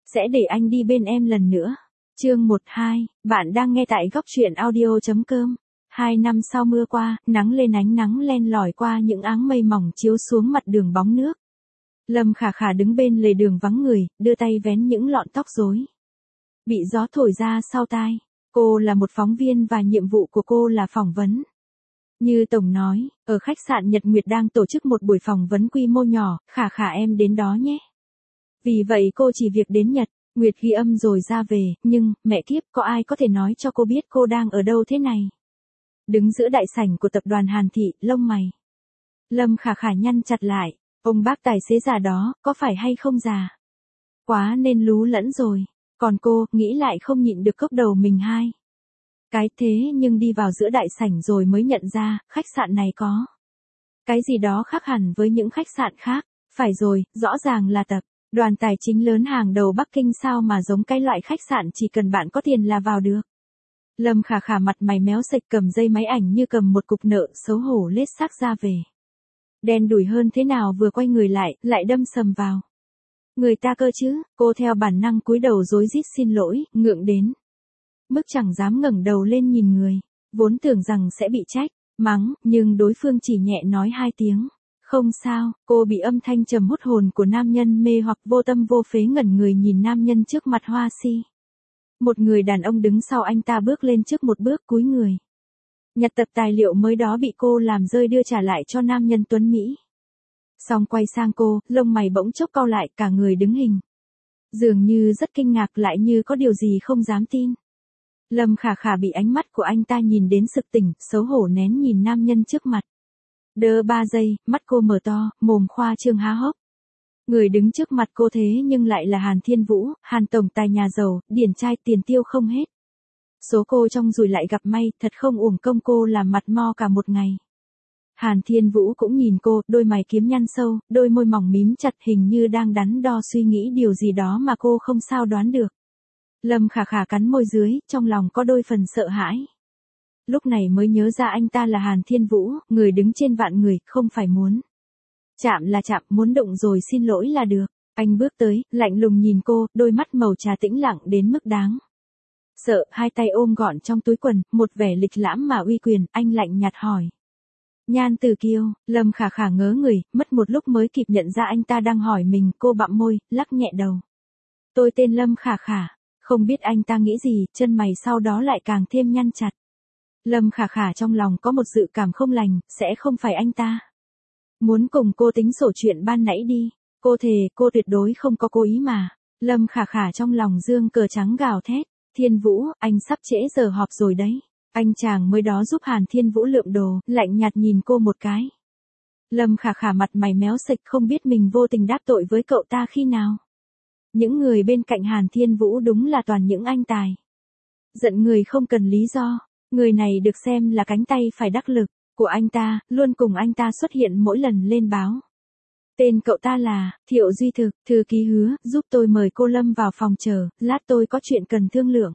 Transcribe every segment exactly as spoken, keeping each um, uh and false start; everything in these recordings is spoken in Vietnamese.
sẽ để anh đi bên em lần nữa. Chương một hai, bạn đang nghe tại góc truyện audio chấm com. Hai năm sau mưa qua, nắng lên ánh nắng len lỏi qua những áng mây mỏng chiếu xuống mặt đường bóng nước. Lâm Khả Khả đứng bên lề đường vắng người, đưa tay vén những lọn tóc rối bị gió thổi ra sau tai. Cô là một phóng viên và nhiệm vụ của cô là phỏng vấn. Như Tổng nói, ở khách sạn Nhật Nguyệt đang tổ chức một buổi phỏng vấn quy mô nhỏ, Khả Khả em đến đó nhé. Vì vậy cô chỉ việc đến Nhật Nguyệt ghi âm rồi ra về, nhưng, mẹ kiếp, có ai có thể nói cho cô biết cô đang ở đâu thế này? Đứng giữa đại sảnh của tập đoàn Hàn Thị, lông mày Lâm Khả Khả nhăn chặt lại, ông bác tài xế già đó, có phải hay không già? Quá nên lú lẫn rồi. Còn cô, nghĩ lại không nhịn được cốc đầu mình hai cái thế nhưng đi vào giữa đại sảnh rồi mới nhận ra, khách sạn này có cái gì đó khác hẳn với những khách sạn khác. Phải rồi, rõ ràng là tập đoàn tài chính lớn hàng đầu Bắc Kinh sao mà giống cái loại khách sạn chỉ cần bạn có tiền là vào được. Lâm Khả Khả mặt mày méo sạch cầm dây máy ảnh như cầm một cục nợ, xấu hổ lết xác ra về. Đen đủi hơn thế nào vừa quay người lại, lại đâm sầm vào người ta cơ chứ. Cô theo bản năng cúi đầu rối rít xin lỗi, ngượng đến mức chẳng dám ngẩng đầu lên nhìn người. Vốn tưởng rằng sẽ bị trách, mắng, nhưng đối phương chỉ nhẹ nói hai tiếng. Không sao. Cô bị âm thanh trầm hút hồn của nam nhân mê hoặc, vô tâm vô phế ngẩn người nhìn nam nhân trước mặt hoa si. Một người đàn ông đứng sau anh ta bước lên trước một bước, cúi người nhặt tập tài liệu mới đó bị cô làm rơi đưa trả lại cho nam nhân tuấn Mỹ. Xong quay sang cô, lông mày bỗng chốc cau lại, cả người đứng hình. Dường như rất kinh ngạc, lại như có điều gì không dám tin. Lâm Khả Khả bị ánh mắt của anh ta nhìn đến sực tỉnh, xấu hổ nén nhìn nam nhân trước mặt. Đơ ba giây, mắt cô mở to, mồm khoa trương há hốc. Người đứng trước mặt cô thế nhưng lại là Hàn Thiên Vũ, Hàn tổng tài nhà giàu, điển trai tiền tiêu không hết. Số cô trong rủi lại gặp may, thật không uổng công cô làm mặt mo cả một ngày. Hàn Thiên Vũ cũng nhìn cô, đôi mày kiếm nhăn sâu, đôi môi mỏng mím chặt, hình như đang đắn đo suy nghĩ điều gì đó mà cô không sao đoán được. Lâm Khả Khả cắn môi dưới, trong lòng có đôi phần sợ hãi. Lúc này mới nhớ ra anh ta là Hàn Thiên Vũ, người đứng trên vạn người, không phải muốn chạm là chạm, muốn đụng rồi xin lỗi là được. Anh bước tới, lạnh lùng nhìn cô, đôi mắt màu trà tĩnh lặng đến mức đáng sợ, hai tay ôm gọn trong túi quần, một vẻ lịch lãm mà uy quyền. Anh lạnh nhạt hỏi. Nhan Tử Kiêu. Lâm Khả Khả ngớ người, mất một lúc mới kịp nhận ra anh ta đang hỏi mình. Cô bặm môi, lắc nhẹ đầu. Tôi tên Lâm Khả Khả. Không biết anh ta nghĩ gì, chân mày sau đó lại càng thêm nhăn chặt. Lâm Khả Khả trong lòng có một dự cảm không lành, sẽ không phải anh ta muốn cùng cô tính sổ chuyện ban nãy đi. Cô thề, cô tuyệt đối không có cố ý mà. Lâm Khả Khả trong lòng dương cờ trắng gào thét. Thiên Vũ, anh sắp trễ giờ họp rồi đấy. Anh chàng mới đó giúp Hàn Thiên Vũ lượm đồ, lạnh nhạt nhìn cô một cái. Lâm Khả Khả mặt mày méo sạch, không biết mình vô tình đáp tội với cậu ta khi nào. Những người bên cạnh Hàn Thiên Vũ đúng là toàn những anh tài giận người không cần lý do. Người này được xem là cánh tay phải đắc lực của anh ta, luôn cùng anh ta xuất hiện mỗi lần lên báo. Tên cậu ta là Thiệu Duy Thực. Thư ký Hứa, giúp tôi mời cô Lâm vào phòng chờ, lát tôi có chuyện cần thương lượng.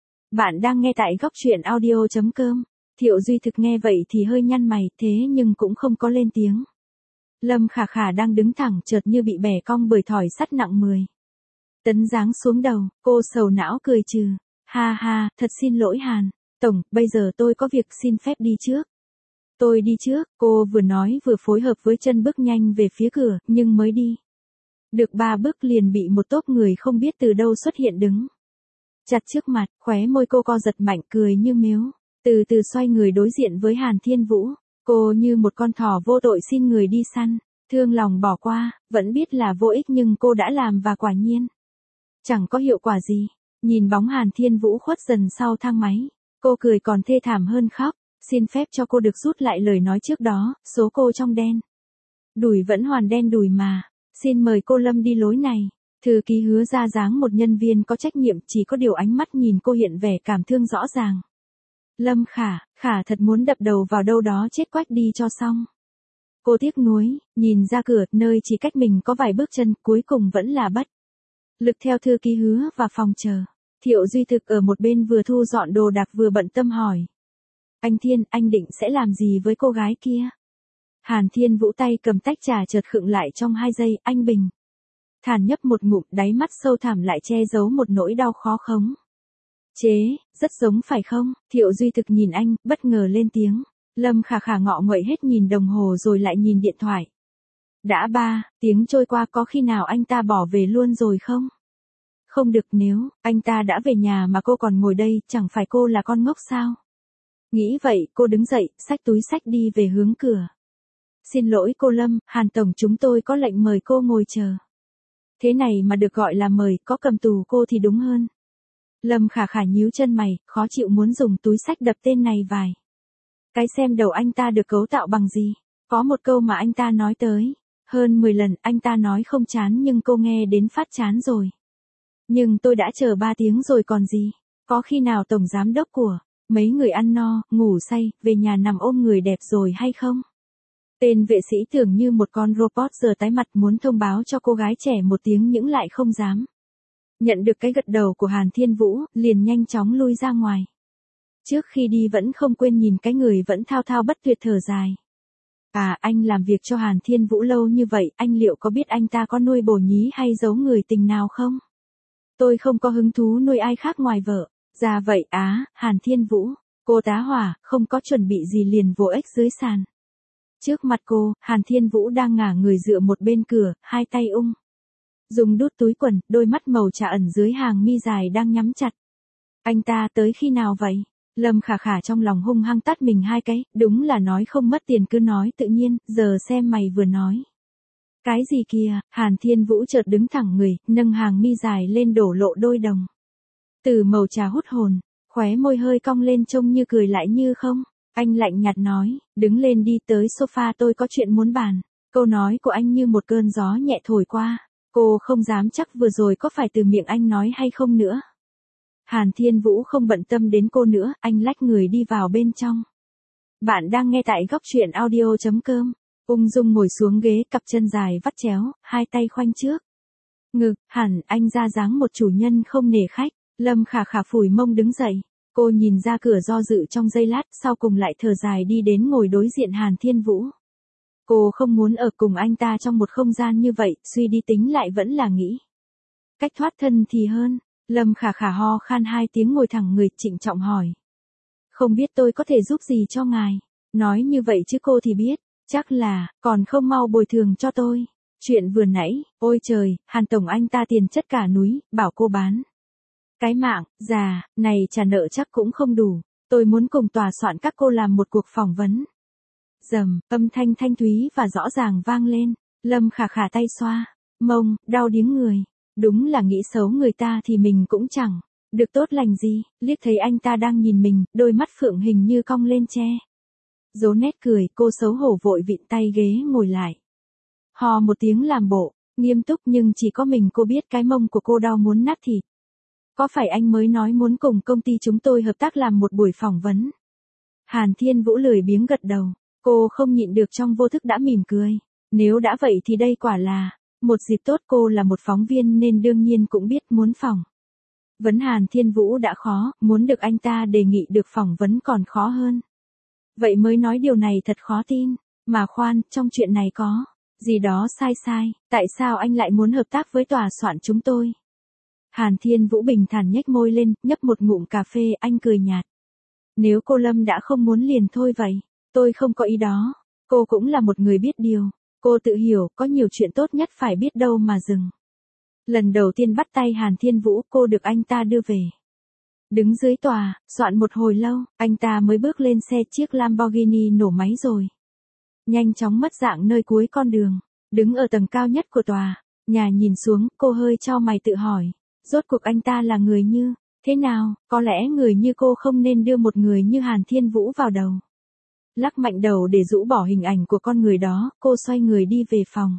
Bạn đang nghe tại góc truyện audio chấm com. Thiệu Duy Thực nghe vậy thì hơi nhăn mày, thế nhưng cũng không có lên tiếng. Lâm Khả Khả đang đứng thẳng, chợt như bị bẻ cong bởi thỏi sắt nặng mười tấn giáng xuống đầu. Cô sầu não cười trừ. Ha ha, thật xin lỗi Hàn tổng, bây giờ tôi có việc xin phép đi trước. Tôi đi trước. Cô vừa nói vừa phối hợp với chân bước nhanh về phía cửa, nhưng mới đi được ba bước liền bị một tốp người không biết từ đâu xuất hiện đứng chặt trước mặt. Khóe môi cô co giật mạnh, cười như mếu. Từ từ xoay người đối diện với Hàn Thiên Vũ. Cô như một con thỏ vô tội xin người đi săn. Thương lòng bỏ qua, vẫn biết là vô ích nhưng cô đã làm và quả nhiên chẳng có hiệu quả gì. Nhìn bóng Hàn Thiên Vũ khuất dần sau thang máy, cô cười còn thê thảm hơn khóc. Xin phép cho cô được rút lại lời nói trước đó, số cô trong đen đùi vẫn hoàn đen đùi mà. Xin mời cô Lâm đi lối này. Thư ký Hứa ra dáng một nhân viên có trách nhiệm, chỉ có điều ánh mắt nhìn cô hiện vẻ cảm thương rõ ràng. Lâm Khả, Khả thật muốn đập đầu vào đâu đó chết quách đi cho xong. Cô tiếc nuối, nhìn ra cửa, nơi chỉ cách mình có vài bước chân, cuối cùng vẫn là bất lực theo thư ký Hứa vào phòng chờ. Thiệu Duy Thực ở một bên vừa thu dọn đồ đạc vừa bận tâm hỏi. Anh Thiên, anh định sẽ làm gì với cô gái kia? Hàn Thiên Vũ tay cầm tách trà chợt khựng lại trong hai giây, anh bình Thản nhấp một ngụm, đáy mắt sâu thẳm lại che giấu một nỗi đau khó khống. Chế, rất giống phải không? Thiệu Duy Thực nhìn anh, bất ngờ lên tiếng. Lâm Khả Khả ngọ nguậy hết nhìn đồng hồ rồi lại nhìn điện thoại. Đã ba tiếng trôi qua, có khi nào anh ta bỏ về luôn rồi không? Không được, nếu anh ta đã về nhà mà cô còn ngồi đây, chẳng phải cô là con ngốc sao? Nghĩ vậy, cô đứng dậy, xách túi xách đi về hướng cửa. Xin lỗi cô Lâm, Hàn Tổng chúng tôi có lệnh mời cô ngồi chờ. Thế này mà được gọi là mời, có cầm tù cô thì đúng hơn. Lâm Khả Khả nhíu chân mày, khó chịu muốn dùng túi xách đập tên này vài cái xem đầu anh ta được cấu tạo bằng gì. Có một câu mà anh ta nói tới hơn mười lần, anh ta nói không chán nhưng cô nghe đến phát chán rồi. Nhưng tôi đã chờ ba tiếng rồi còn gì. Có khi nào tổng giám đốc của mấy người ăn no, ngủ say, về nhà nằm ôm người đẹp rồi hay không? Tên vệ sĩ tưởng như một con robot giờ tái mặt muốn thông báo cho cô gái trẻ một tiếng nhưng lại không dám. Nhận được cái gật đầu của Hàn Thiên Vũ, liền nhanh chóng lui ra ngoài. Trước khi đi vẫn không quên nhìn cái người vẫn thao thao bất tuyệt thở dài. À, anh làm việc cho Hàn Thiên Vũ lâu như vậy, anh liệu có biết anh ta có nuôi bồ nhí hay giấu người tình nào không? Tôi không có hứng thú nuôi ai khác ngoài vợ. Ra vậy á, Hàn Thiên Vũ, cô tá hỏa, không có chuẩn bị gì liền vỗ ếch dưới sàn. Trước mặt cô, Hàn Thiên Vũ đang ngả người dựa một bên cửa, hai tay ung dùng đút túi quần, đôi mắt màu trà ẩn dưới hàng mi dài đang nhắm chặt. Anh ta tới khi nào vậy? Lâm Khả Khả trong lòng hung hăng tát mình hai cái, đúng là nói không mất tiền cứ nói tự nhiên, giờ xem mày vừa nói. Cái gì kìa? Hàn Thiên Vũ chợt đứng thẳng người, nâng hàng mi dài lên đổ lộ đôi đồng từ màu trà hút hồn, khóe môi hơi cong lên trông như cười lại như không. Anh lạnh nhạt nói, đứng lên đi, tới sofa tôi có chuyện muốn bàn. Câu nói của anh như một cơn gió nhẹ thổi qua. Cô không dám chắc vừa rồi có phải từ miệng anh nói hay không nữa. Hàn Thiên Vũ không bận tâm đến cô nữa, anh lách người đi vào bên trong. Bạn đang nghe tại góc truyện audio chấm com. Ung dung ngồi xuống ghế, cặp chân dài vắt chéo, hai tay khoanh trước ngực, hẳn anh ra dáng một chủ nhân không nể khách. Lâm Khả Khả phủi mông đứng dậy. Cô nhìn ra cửa do dự trong giây lát, sau cùng lại thở dài đi đến ngồi đối diện Hàn Thiên Vũ. Cô không muốn ở cùng anh ta trong một không gian như vậy, suy đi tính lại vẫn là nghĩ cách thoát thân thì hơn. Lâm Khả Khả ho khan hai tiếng ngồi thẳng người, trịnh trọng hỏi. Không biết tôi có thể giúp gì cho ngài? Nói như vậy chứ cô thì biết, chắc là, còn không mau bồi thường cho tôi. Chuyện vừa nãy, ôi trời, Hàn Tổng anh ta tiền chất cả núi, bảo cô bán cái mạng, già, này trả nợ chắc cũng không đủ. Tôi muốn cùng tòa soạn các cô làm một cuộc phỏng vấn. Dầm, âm thanh thanh thúy và rõ ràng vang lên. Lâm Khả Khả tay xoa mông, đau điếng người. Đúng là nghĩ xấu người ta thì mình cũng chẳng được tốt lành gì. Liếc thấy anh ta đang nhìn mình, đôi mắt phượng hình như cong lên che dấu nét cười, cô xấu hổ vội vịn tay ghế ngồi lại. Hò một tiếng làm bộ nghiêm túc, nhưng chỉ có mình cô biết cái mông của cô đau muốn nát thịt. Có phải anh mới nói muốn cùng công ty chúng tôi hợp tác làm một buổi phỏng vấn? Hàn Thiên Vũ lười biếng gật đầu. Cô không nhịn được trong vô thức đã mỉm cười. Nếu đã vậy thì đây quả là một dịp tốt, cô là một phóng viên nên đương nhiên cũng biết muốn phỏng vấn Hàn Thiên Vũ đã khó, muốn được anh ta đề nghị được phỏng vấn còn khó hơn. Vậy mới nói điều này thật khó tin. Mà khoan, trong chuyện này có gì đó sai sai, tại sao anh lại muốn hợp tác với tòa soạn chúng tôi? Hàn Thiên Vũ bình thản nhếch môi lên, nhấp một ngụm cà phê, anh cười nhạt. Nếu cô Lâm đã không muốn liền thôi vậy. Tôi không có ý đó. Cô cũng là một người biết điều. Cô tự hiểu, có nhiều chuyện tốt nhất phải biết đâu mà dừng. Lần đầu tiên bắt tay Hàn Thiên Vũ, cô được anh ta đưa về. Đứng dưới tòa, soạn một hồi lâu, anh ta mới bước lên xe, chiếc Lamborghini nổ máy rồi nhanh chóng mất dạng nơi cuối con đường. Đứng ở tầng cao nhất của tòa nhà nhìn xuống, cô hơi chau mày tự hỏi. Rốt cuộc anh ta là người như thế nào? Có lẽ người như cô không nên đưa một người như Hàn Thiên Vũ vào đầu. Lắc mạnh đầu để rũ bỏ hình ảnh của con người đó, cô xoay người đi về phòng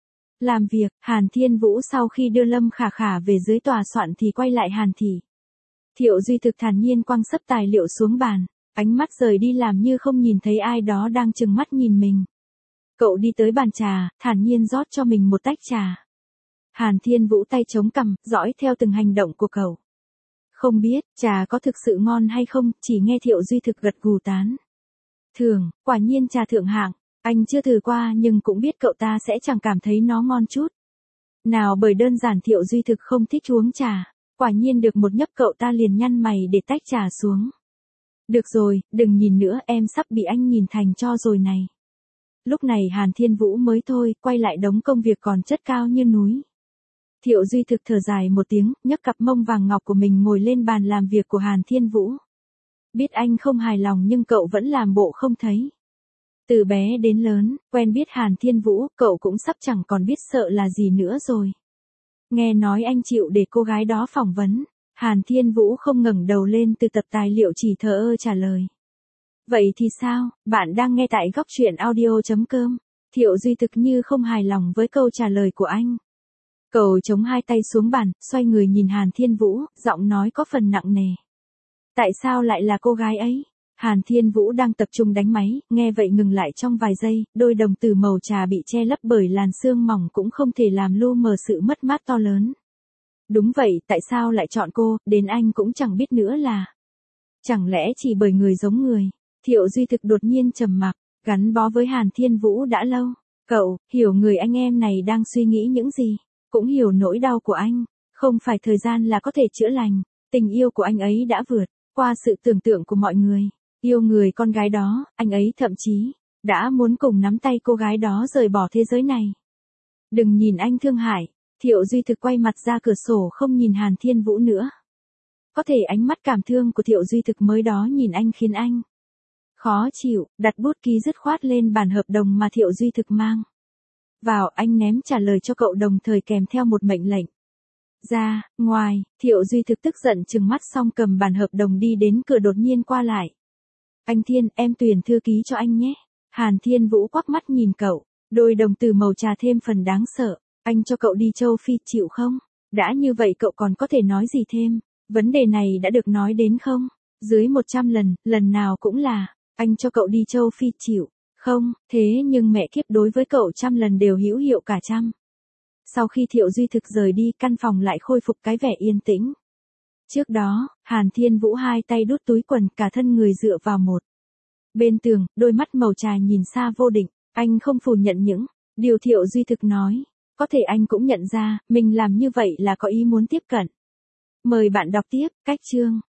làm việc. Hàn Thiên Vũ sau khi đưa Lâm Khả Khả về dưới tòa soạn thì quay lại Hàn Thị. Thiệu Duy Thực thản nhiên quăng sấp tài liệu xuống bàn, ánh mắt rời đi làm như không nhìn thấy ai đó đang trừng mắt nhìn mình. Cậu đi tới bàn trà, thản nhiên rót cho mình một tách trà. Hàn Thiên Vũ tay chống cằm, dõi theo từng hành động của cậu. Không biết, trà có thực sự ngon hay không, chỉ nghe Thiệu Duy Thực gật gù tán thường, quả nhiên trà thượng hạng, anh chưa thử qua nhưng cũng biết cậu ta sẽ chẳng cảm thấy nó ngon chút Nào bởi đơn giản Thiệu Duy thực không thích uống trà, quả nhiên được một nhấp cậu ta liền nhăn mày để tách trà xuống. Được rồi, đừng nhìn nữa, em sắp bị anh nhìn thành cho rồi này. Lúc này Hàn Thiên Vũ mới thôi, quay lại đống công việc còn chất cao như núi. Thiệu Duy thực thở dài một tiếng, nhấc cặp mông vàng ngọc của mình ngồi lên bàn làm việc của Hàn Thiên Vũ. Biết anh không hài lòng nhưng cậu vẫn làm bộ không thấy. Từ bé đến lớn, quen biết Hàn Thiên Vũ, cậu cũng sắp chẳng còn biết sợ là gì nữa rồi. Nghe nói anh chịu để cô gái đó phỏng vấn, Hàn Thiên Vũ không ngẩng đầu lên từ tập tài liệu, chỉ thờ ơ trả lời. Vậy thì sao, bạn đang nghe tại góc truyện audio.com. Thiệu Duy thực như không hài lòng với câu trả lời của anh. Cậu chống hai tay xuống bàn, xoay người nhìn Hàn Thiên Vũ, giọng nói có phần nặng nề. Tại sao lại là cô gái ấy? Hàn Thiên Vũ đang tập trung đánh máy, nghe vậy ngừng lại trong vài giây, đôi đồng tử màu trà bị che lấp bởi làn sương mỏng cũng không thể làm lu mờ sự mất mát to lớn. Đúng vậy, tại sao lại chọn cô, đến anh cũng chẳng biết nữa là. Chẳng lẽ chỉ bởi người giống người? Thiệu Duy thực đột nhiên trầm mặc, gắn bó với Hàn Thiên Vũ đã lâu. Cậu, hiểu người anh em này đang suy nghĩ những gì, cũng hiểu nỗi đau của anh. Không phải thời gian là có thể chữa lành, tình yêu của anh ấy đã vượt qua sự tưởng tượng của mọi người. Yêu người con gái đó, anh ấy thậm chí đã muốn cùng nắm tay cô gái đó rời bỏ thế giới này. Đừng nhìn anh thương hại. Thiệu Duy thực quay mặt ra cửa sổ không nhìn Hàn Thiên Vũ nữa. Có thể ánh mắt cảm thương của Thiệu Duy thực mới đó nhìn anh khiến anh khó chịu, đặt bút ký dứt khoát lên bản hợp đồng mà Thiệu Duy thực mang vào, anh ném trả lời cho cậu đồng thời kèm theo một mệnh lệnh. Ra, ngoài, Thiệu Duy thực tức giận trừng mắt xong cầm bản hợp đồng đi đến cửa đột nhiên qua lại. Anh Thiên, em tuyển thư ký cho anh nhé. Hàn Thiên Vũ quắc mắt nhìn cậu, đôi đồng tử màu trà thêm phần đáng sợ. Anh cho cậu đi châu Phi chịu không? Đã như vậy cậu còn có thể nói gì thêm? Vấn đề này đã được nói đến không? Dưới một trăm lần, lần nào cũng là, anh cho cậu đi châu Phi chịu không? Thế nhưng mẹ kiếp, đối với cậu trăm lần đều hữu hiệu cả trăm. Sau khi Thiệu Duy thực rời đi, căn phòng lại khôi phục cái vẻ yên tĩnh. Trước đó, Hàn Thiên Vũ hai tay đút túi quần, cả thân người dựa vào một bên tường, đôi mắt màu trà nhìn xa vô định. Anh không phủ nhận những điều Thiệu Duy thực nói. Có thể anh cũng nhận ra, mình làm như vậy là có ý muốn tiếp cận. Mời bạn đọc tiếp, cách chương.